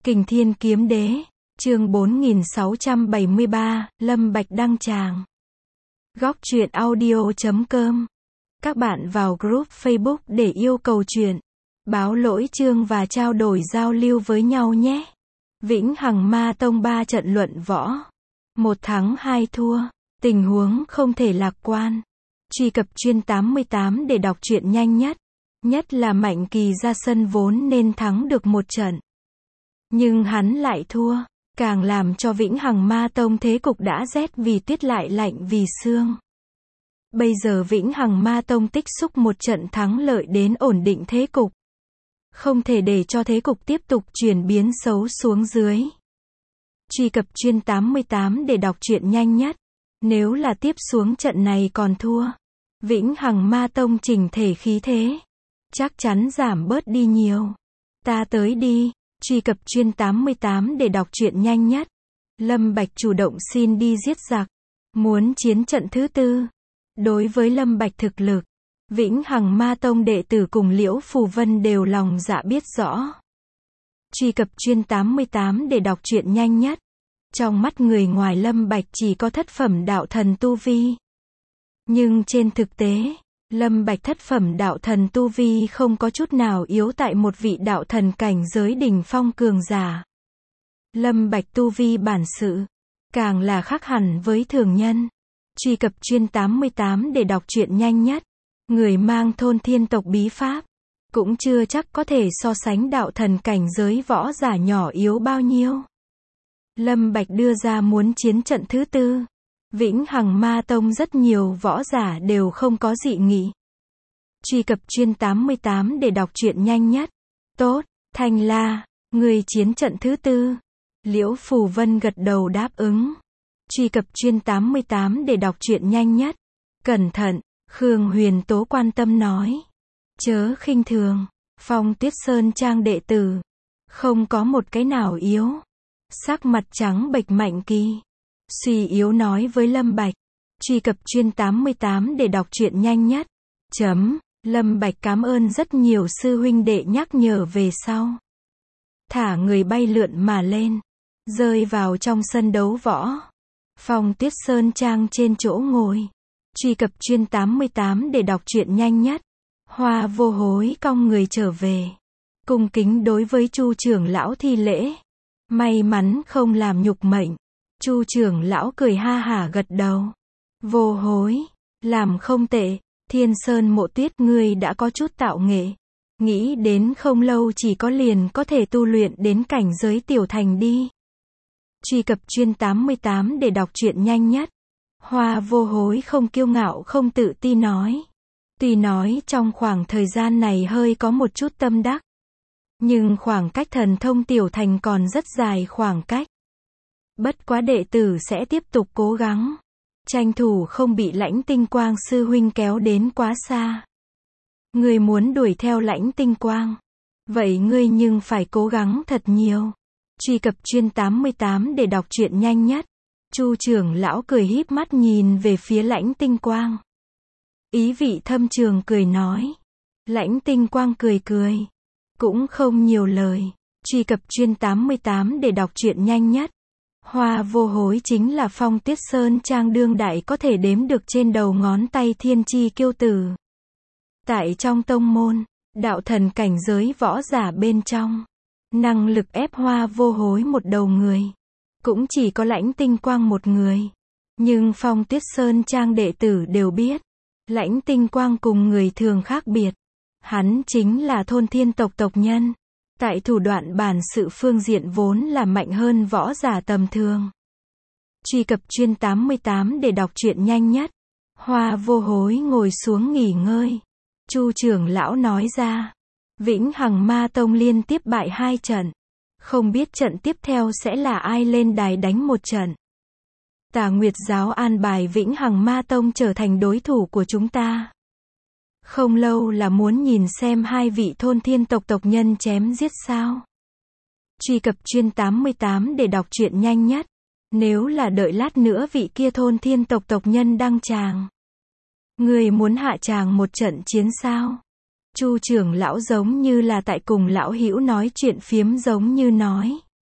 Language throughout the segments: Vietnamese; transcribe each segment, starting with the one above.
Kình Thiên Kiếm Đế, chương 4673, Lâm Bạch đăng tràng. Góc truyện audio.com. Các bạn vào group Facebook để yêu cầu truyện, báo lỗi chương và trao đổi giao lưu với nhau nhé. Vĩnh Hằng Ma Tông 3 trận luận võ. 1 thắng 2 thua. Tình huống không thể lạc quan. Truy cập chuyên 88 để đọc truyện nhanh nhất. Nhất là Mạnh Kỳ ra sân vốn nên thắng được một trận. Nhưng hắn lại thua, càng làm cho Vĩnh Hằng Ma Tông thế cục đã rét vì tuyết lại lạnh vì sương. Bây giờ Vĩnh Hằng Ma Tông tích xúc một trận thắng lợi đến ổn định thế cục. Không thể để cho thế cục tiếp tục chuyển biến xấu xuống dưới. Truy cập chuyên 88 để đọc truyện nhanh nhất. Nếu là tiếp xuống trận này còn thua, Vĩnh Hằng Ma Tông chỉnh thể khí thế chắc chắn giảm bớt đi nhiều. Ta tới đi. Truy cập chuyên 88 để đọc truyện nhanh nhất. Lâm Bạch chủ động xin đi giết giặc, muốn chiến trận thứ tư. Đối với Lâm Bạch thực lực, Vĩnh Hằng Ma Tông đệ tử cùng Liễu Phù Vân đều lòng dạ biết rõ. Truy cập chuyên 88 để đọc truyện nhanh nhất. Trong mắt người ngoài Lâm Bạch chỉ có thất phẩm đạo thần tu vi. Nhưng trên thực tế, Lâm Bạch thất phẩm đạo thần tu vi không có chút nào yếu tại một vị đạo thần cảnh giới đỉnh phong cường giả. Lâm Bạch tu vi bản sự, càng là khác hẳn với thường nhân. Truy cập chuyên 88 để đọc truyện nhanh nhất. Người mang thôn thiên tộc bí pháp, cũng chưa chắc có thể so sánh đạo thần cảnh giới võ giả nhỏ yếu bao nhiêu. Lâm Bạch đưa ra muốn chiến trận thứ tư. Vĩnh Hằng Ma Tông rất nhiều võ giả đều không có dị nghị. Truy cập chuyên 88 để đọc truyện nhanh nhất. Tốt, Thanh La, người chiến trận thứ tư. Liễu Phù Vân gật đầu đáp ứng. Truy cập chuyên 88 để đọc truyện nhanh nhất. Cẩn thận, Khương Huyền Tố quan tâm nói. Chớ khinh thường, Phong Tuyết Sơn Trang đệ tử, không có một cái nào yếu. Sắc mặt trắng bệch Mạnh Kỳ suy yếu nói với Lâm Bạch. Truy cập chuyên 88 để đọc truyện nhanh nhất. Lâm Bạch cảm ơn rất nhiều sư huynh đệ nhắc nhở về sau. Thả người bay lượn mà lên, rơi vào trong sân đấu võ. Phong Tuyết Sơn Trang trên chỗ ngồi. Truy cập chuyên 88 để đọc truyện nhanh nhất. Hoa Vô Hối cong người trở về, cung kính đối với Chu trưởng lão thi lễ. May mắn không làm nhục mệnh. Chu trưởng lão cười ha hả gật đầu. Vô Hối, làm không tệ. Thiên Sơn Mộ Tuyết ngươi đã có chút tạo nghệ. Nghĩ đến không lâu chỉ có liền có thể tu luyện đến cảnh giới tiểu thành đi. Truy cập chuyên 88 để đọc truyện nhanh nhất. Hoa Vô Hối không kiêu ngạo không tự ti nói. Tuy nói trong khoảng thời gian này hơi có một chút tâm đắc, nhưng khoảng cách thần thông tiểu thành còn rất dài khoảng cách. Bất quá đệ tử sẽ tiếp tục cố gắng, tranh thủ không bị Lãnh Tinh Quang sư huynh kéo đến quá xa. Ngươi muốn đuổi theo Lãnh Tinh Quang, vậy ngươi nhưng phải cố gắng thật nhiều. Truy cập chuyên 88 để đọc truyện nhanh nhất. Chu trưởng lão cười híp mắt nhìn về phía Lãnh Tinh Quang, ý vị thâm trường cười nói. Lãnh Tinh Quang cười cười, cũng không nhiều lời. Truy cập chuyên 88 để đọc truyện nhanh nhất. Hoa Vô Hối chính là Phong Tuyết Sơn Trang đương đại có thể đếm được trên đầu ngón tay thiên chi kiêu tử. Tại trong tông môn, đạo thần cảnh giới võ giả bên trong, năng lực ép Hoa Vô Hối một đầu người, cũng chỉ có Lãnh Tinh Quang một người. Nhưng Phong Tuyết Sơn Trang đệ tử đều biết, Lãnh Tinh Quang cùng người thường khác biệt. Hắn chính là thôn thiên tộc tộc nhân. Tại thủ đoạn bản sự phương diện vốn là mạnh hơn võ giả tầm thường. Truy cập chuyên 88 để đọc truyện nhanh nhất. Hoa Vô Hối ngồi xuống nghỉ ngơi. Chu trưởng lão nói ra. Vĩnh Hằng Ma Tông liên tiếp bại 2 trận. Không biết trận tiếp theo sẽ là ai lên đài đánh một trận. Tà Nguyệt giáo an bài Vĩnh Hằng Ma Tông trở thành đối thủ của chúng ta. Không lâu là muốn nhìn xem hai vị thôn thiên tộc tộc nhân chém giết sao. Truy cập chuyên 88 để đọc truyện nhanh nhất. Nếu là đợi lát nữa vị kia thôn thiên tộc tộc nhân đăng tràng, người muốn hạ tràng một trận chiến sao? Chu trưởng lão giống như là tại cùng lão hữu nói chuyện phiếm giống như nói.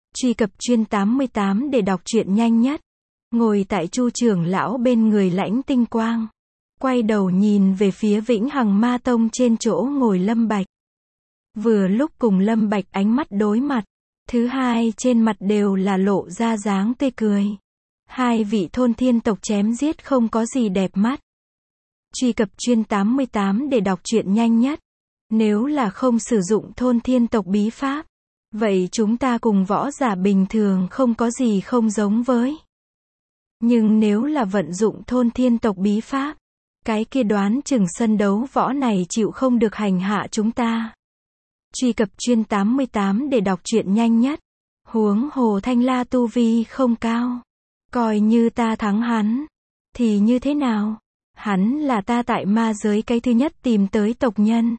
Truy cập Chuyên 88 để đọc truyện nhanh nhất. Ngồi tại Chu trưởng lão bên người Lãnh Tinh Quang, quay đầu nhìn về phía Vĩnh Hằng Ma Tông trên chỗ ngồi Lâm Bạch. Vừa lúc cùng Lâm Bạch ánh mắt đối mặt, thứ hai trên mặt đều là lộ ra dáng tươi cười. Hai vị thôn thiên tộc chém giết không có gì đẹp mắt. Truy cập Chuyên 88 để đọc truyện nhanh nhất. Nếu là không sử dụng thôn thiên tộc bí pháp, vậy chúng ta cùng võ giả bình thường không có gì không giống với. Nhưng nếu là vận dụng thôn thiên tộc bí pháp, cái kia đoán chừng sân đấu võ này chịu không được hành hạ chúng ta. Truy cập Chuyên 88 để đọc truyện nhanh nhất. Huống hồ Thanh La tu vi không cao. Coi như ta thắng hắn, thì như thế nào? Hắn là ta tại ma giới cái thứ nhất tìm tới tộc nhân.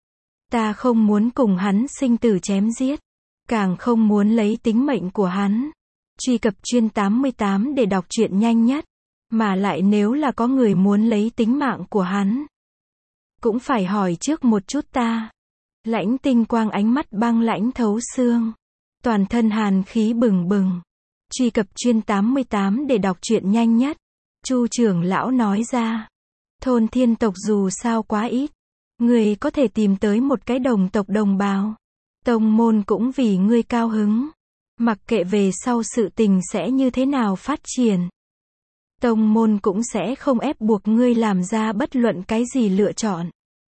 Ta không muốn cùng hắn sinh tử chém giết, càng không muốn lấy tính mệnh của hắn. Truy cập Chuyên 88 để đọc truyện nhanh nhất. Mà lại nếu là có người muốn lấy tính mạng của hắn, cũng phải hỏi trước một chút ta. Lãnh Tinh Quang ánh mắt băng lãnh thấu xương, toàn thân hàn khí bừng bừng. Truy cập Chuyên 88 để đọc truyện nhanh nhất. Chu trưởng lão nói ra, thôn thiên tộc dù sao quá ít, người có thể tìm tới một cái đồng tộc đồng bào, tông môn cũng vì ngươi cao hứng. Mặc kệ về sau sự tình sẽ như thế nào phát triển, tông môn cũng sẽ không ép buộc ngươi làm ra bất luận cái gì lựa chọn.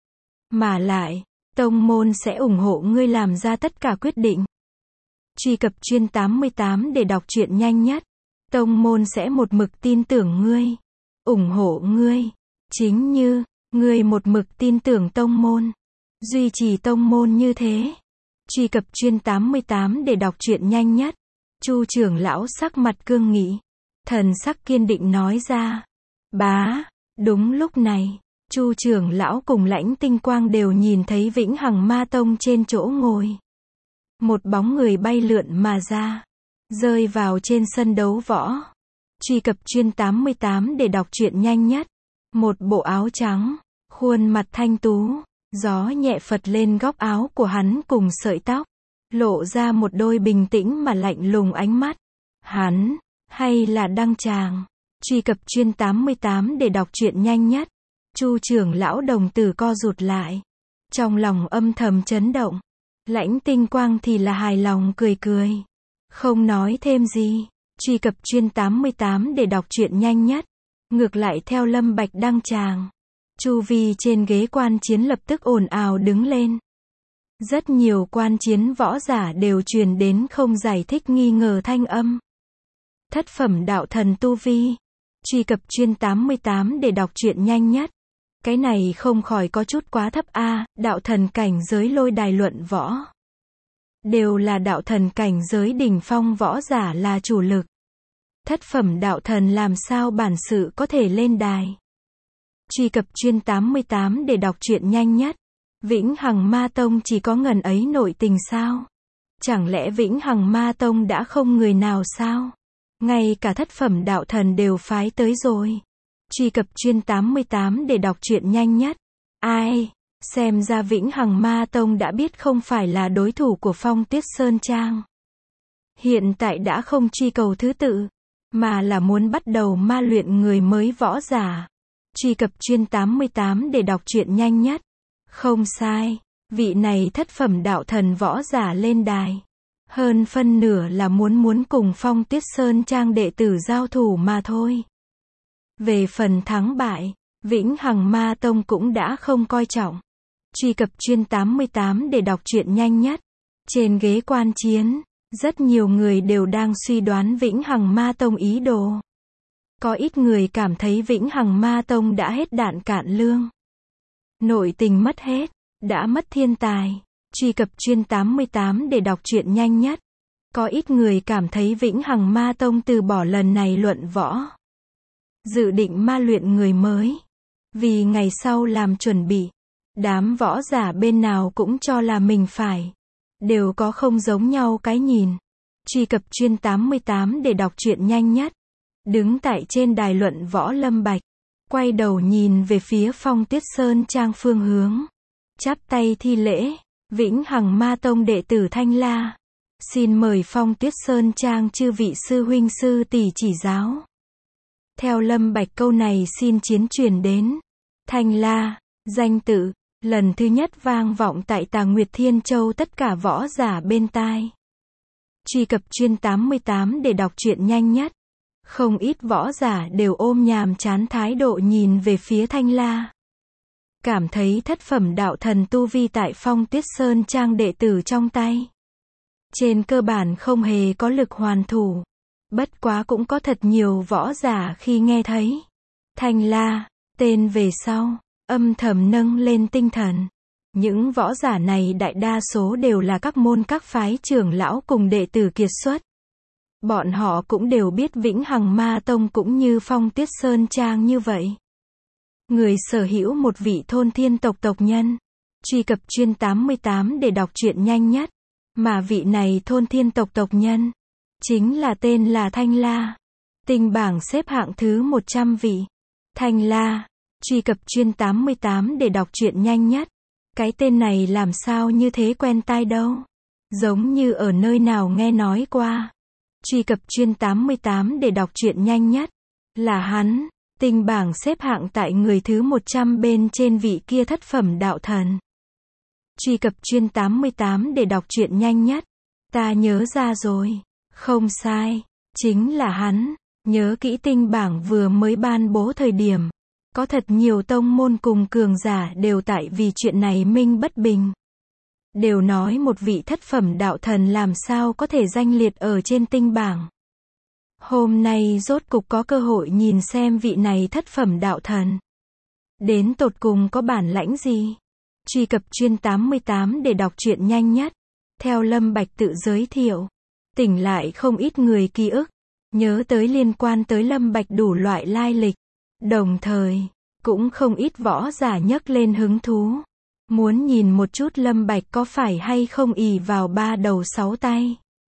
Mà lại, tông môn sẽ ủng hộ ngươi làm ra tất cả quyết định. Truy cập Chuyên 88 để đọc truyện nhanh nhất. Tông môn sẽ một mực tin tưởng ngươi, ủng hộ ngươi, chính như ngươi một mực tin tưởng tông môn, duy trì tông môn như thế. Truy cập Chuyên 88 để đọc truyện nhanh nhất. Chu trưởng lão sắc mặt cương nghị, thần sắc kiên định nói ra. Bá, đúng lúc này, Chu trưởng lão cùng Lãnh Tinh Quang đều nhìn thấy Vĩnh Hằng Ma Tông trên chỗ ngồi. Một bóng người bay lượn mà ra, rơi vào trên sân đấu võ. Truy cập Chuyên 88 để đọc truyện nhanh nhất. Một bộ áo trắng, khuôn mặt thanh tú, gió nhẹ phật lên góc áo của hắn cùng sợi tóc, lộ ra một đôi bình tĩnh mà lạnh lùng ánh mắt. Hắn, hay là Đăng Tràng? Truy cập Chuyên 88 để đọc truyện nhanh nhất. Chu trưởng lão đồng tử co rụt lại, trong lòng âm thầm chấn động. Lãnh Tinh Quang thì là hài lòng cười cười, không nói thêm gì. Truy cập Chuyên 88 để đọc truyện nhanh nhất. Ngược lại theo Lâm Bạch Đăng Tràng, chu vi trên ghế quan chiến lập tức ồn ào đứng lên. Rất nhiều quan chiến võ giả đều truyền đến không giải thích nghi ngờ thanh âm. Thất phẩm đạo thần tu vi. Truy cập Chuyên 88 để đọc truyện nhanh nhất. Cái này không khỏi có chút quá thấp a, đạo thần cảnh giới lôi đài luận võ. Đều là đạo thần cảnh giới đỉnh phong võ giả là chủ lực. Thất phẩm đạo thần làm sao bản sự có thể lên đài. Truy cập Chuyên 88 để đọc truyện nhanh nhất. Vĩnh Hằng Ma Tông chỉ có ngần ấy nội tình sao? Chẳng lẽ Vĩnh Hằng Ma Tông đã không người nào sao? Ngay cả thất phẩm đạo thần đều phái tới rồi. Truy cập Chuyên 88 để đọc truyện nhanh nhất. Ai? Xem ra Vĩnh Hằng Ma Tông đã biết không phải là đối thủ của Phong Tuyết Sơn Trang. Hiện tại đã không truy cầu thứ tự, mà là muốn bắt đầu ma luyện người mới võ giả. Truy cập Chuyên 88 để đọc truyện nhanh nhất. Không sai, vị này thất phẩm đạo thần võ giả lên đài, hơn phân nửa là muốn cùng Phong Tuyết Sơn Trang đệ tử giao thủ mà thôi. Về phần thắng bại, Vĩnh Hằng Ma Tông cũng đã không coi trọng. Truy cập Chuyên 88 để đọc truyện nhanh nhất. Trên ghế quan chiến, rất nhiều người đều đang suy đoán Vĩnh Hằng Ma Tông ý đồ. Có ít người cảm thấy Vĩnh Hằng Ma Tông đã hết đạn cạn lương, nội tình mất hết, đã mất thiên tài. Truy cập Chuyên 88 để đọc truyện nhanh nhất. Có ít người cảm thấy Vĩnh Hằng Ma Tông từ bỏ lần này luận võ, dự định ma luyện người mới, vì ngày sau làm chuẩn bị. Đám võ giả bên nào cũng cho là mình phải, đều có không giống nhau cái nhìn. Truy cập Chuyên 88 để đọc truyện nhanh nhất. Đứng tại trên đài luận võ Lâm Bạch, quay đầu nhìn về phía Phong Tuyết Sơn Trang phương hướng, chắp tay thi lễ. Vĩnh Hằng Ma Tông đệ tử Thanh La, Xin mời Phong Tuyết Sơn Trang chư vị sư huynh sư tỷ chỉ giáo. Theo Lâm Bạch câu này xin chiến truyền đến. Thanh La, danh tự, lần thứ nhất vang vọng tại Tà Nguyệt Thiên Châu tất cả võ giả bên tai. Truy cập chuyên 88 để đọc truyện nhanh nhất. Không ít võ giả đều ôm nhàm chán thái độ nhìn về phía Thanh La. Cảm thấy thất phẩm đạo thần tu vi tại Phong Tuyết Sơn Trang đệ tử trong tay. Trên cơ bản không hề có lực hoàn thủ. Bất quá cũng có thật nhiều võ giả khi nghe thấy Thanh La, tên về sau, âm thầm nâng lên tinh thần. Những võ giả này đại đa số đều là các môn các phái trưởng lão cùng đệ tử kiệt xuất. Bọn họ cũng đều biết Vĩnh Hằng Ma Tông cũng như Phong Tuyết Sơn Trang như vậy. Người sở hữu một vị thôn thiên tộc tộc nhân. Truy cập chuyên 88 để đọc truyện nhanh nhất. Mà vị này thôn thiên tộc tộc nhân chính là tên là Thanh La. Tinh bảng xếp hạng thứ 100 vị. Thanh La. Truy cập chuyên 88 để đọc truyện nhanh nhất. Cái tên này làm sao như thế quen tai đâu. Giống như ở nơi nào nghe nói qua. Truy cập chuyên 88 để đọc truyện nhanh nhất. Là hắn. Tinh bảng xếp hạng tại người thứ 100 bên trên vị kia thất phẩm đạo thần. Truy cập chuyên 88 để đọc truyện nhanh nhất. Ta nhớ ra rồi. Không sai. Chính là hắn. Nhớ kỹ tinh bảng vừa mới ban bố thời điểm. Có thật nhiều tông môn cùng cường giả đều tại vì chuyện này minh bất bình. Đều nói một vị thất phẩm đạo thần làm sao có thể danh liệt ở trên tinh bảng. Hôm nay rốt cục có cơ hội nhìn xem vị này thất phẩm đạo thần. Đến tột cùng có bản lãnh gì? Truy cập chuyên 88 để đọc truyện nhanh nhất. Theo Lâm Bạch tự giới thiệu. Tỉnh lại không ít người ký ức. Nhớ tới liên quan tới Lâm Bạch đủ loại lai lịch. Đồng thời, cũng không ít võ giả nhấc lên hứng thú. Muốn nhìn một chút Lâm Bạch có phải hay không ỷ vào 3 đầu 6 tay.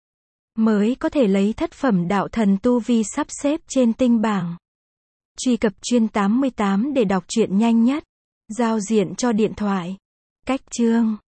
Mới có thể lấy thất phẩm đạo thần tu vi sắp xếp trên tinh bảng. Truy cập chuyên 88 để đọc truyện nhanh nhất. Giao diện cho điện thoại. Cách chương.